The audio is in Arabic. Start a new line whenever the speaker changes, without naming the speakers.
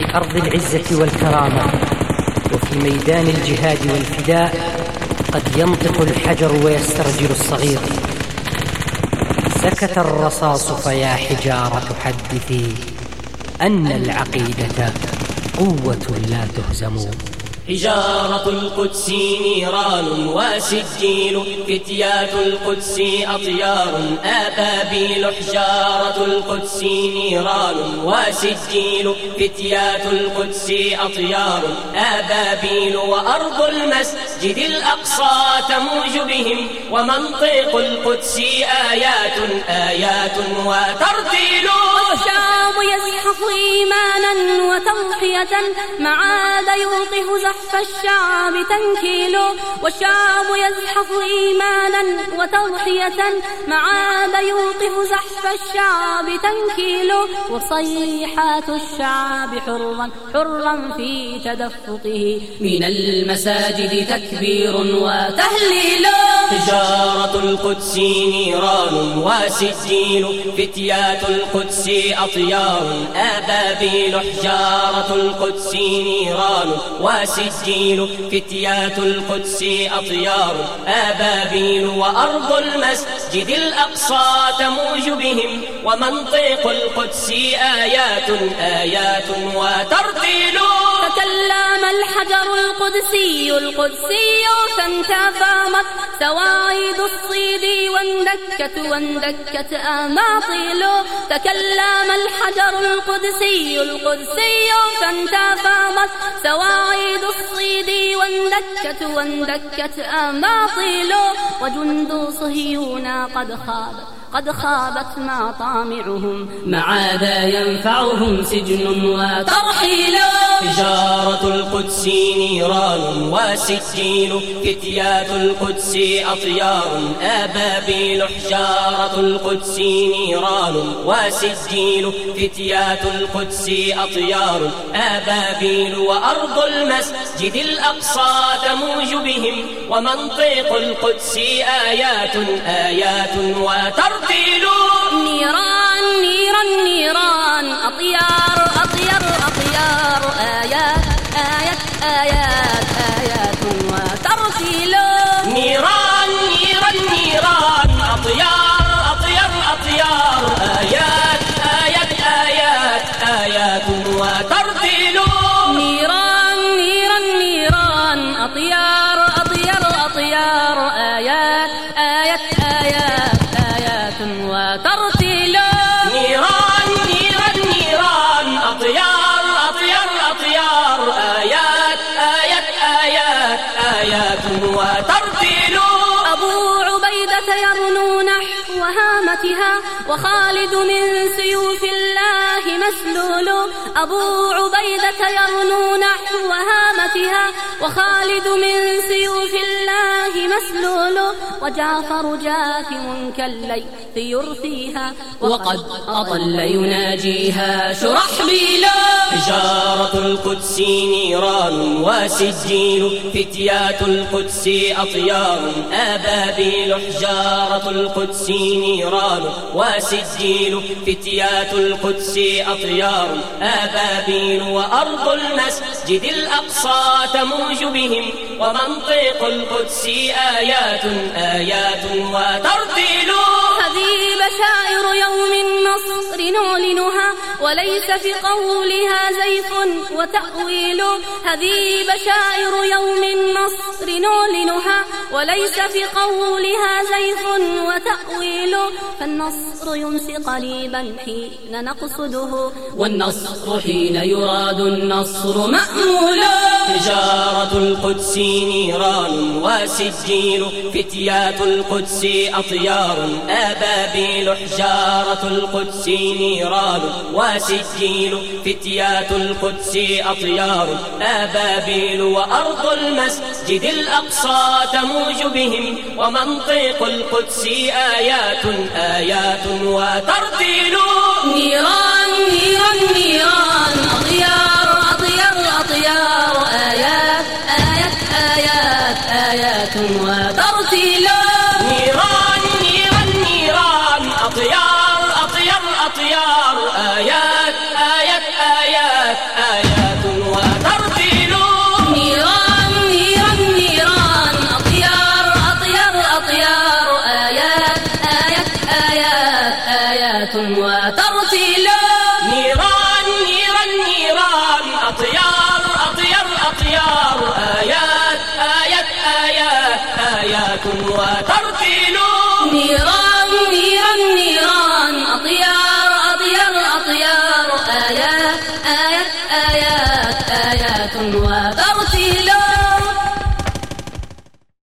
في أرض العزة والكرامة وفي ميدان الجهاد والفداء قد ينطق الحجر ويسترجل الصغير. سكت الرصاص فيا حجارة حدثي أن العقيدة قوة لا تهزم.
حجارة القدس نيران وسجيل، فتيات القدس أطيار أبابيل. حجارة القدس نيران وسجيل، فتيات القدس أطيار أبابيل. وأرض المسجد الأقصى تموج بهم، ومنطق القدس آيات وترتيل.
والشعب يزحف إيمانا وتضحية، معاد يوقف زحف الشعب تنكيل. والشعب يزحف إيمانا وتضحية، معاد يوقف زحف الشعب تنكيل. وصيحات الشعب حرا في تدفقه، من المساجد تكبير وتهليل.
حجارة القدس نيران وسجيل، فتيات القدس أطيار أبابيل. حجارة القدس نيران وسجيل، فتيات القدس أطيار أبابيل. وأرض المسجد الأقصى تموج بهم، ومنطق القدس آيات وترتيل.
تكلم الحجر القدسي فانتفامت سواعد الصيد واندكت أماطيل. تكلم الحجر القدسي فانتفامت سواعد الصيد واندكت أماطيل. وجند صهيون قد خابت مطامعهم، معاد ينفعهم سجن وترحيل.
حجارة القدس نيران وسجيل، فتيات القدس أطيار أبابيل. حجارة القدس نيران وسجيل، فتيات القدس أطيار أبابيل. وأرض المسجد الأقصى تموج بهم، ومنطق القدس آيات وترتيل.
نيران أطيار آيات وترتيل.
نيران أطيار آيات وترتيل.
نيران أطيار آيات وترتيل.
نيران أطيار آيات وترتيل.
أبو عبيدة يرنو نحو هامتها، وخالد من سيوف الله مسلول. أبو عبيدة يرنو نحو هامتها، وخالد من سيوف الله مسلول. وجعفر جاثم كالليث يرثيها، وقد أطل يناجيها شرحبيل.
حجارة القدس نيران وسجيل، فتيات القدس أطيار أبابيل. حجارة القدس نيران وسجيل، فتيات القدس أطيار أبابيل. وأرض المسجد الأقصى تموج بهم، ومنطق القدس آيات وترتيل.
هذه بشائر يوم النصر نعلنها، وليس في قولها زيف وتأويل. هذه بشائر يوم النصر نعلنها، وليس في قولها زيف وتأويل. فالنصر يمسي قريبا حين نقصده، والنصر حين يراد النصر مأمول.
حجارة القدس نيران وسجيل، فتيات القدس أطيار أبابيل. حجارة القدس نيران وسجيل، فتيات القدس أطيار أبابيل. وأرض المسجد الأقصى تموج بهم، ومنطق القدس آيات وترتيل.
نيران أطيار آيات وترتيل.
نيران أطيار آيات وترتيل.
نيران نيران نيران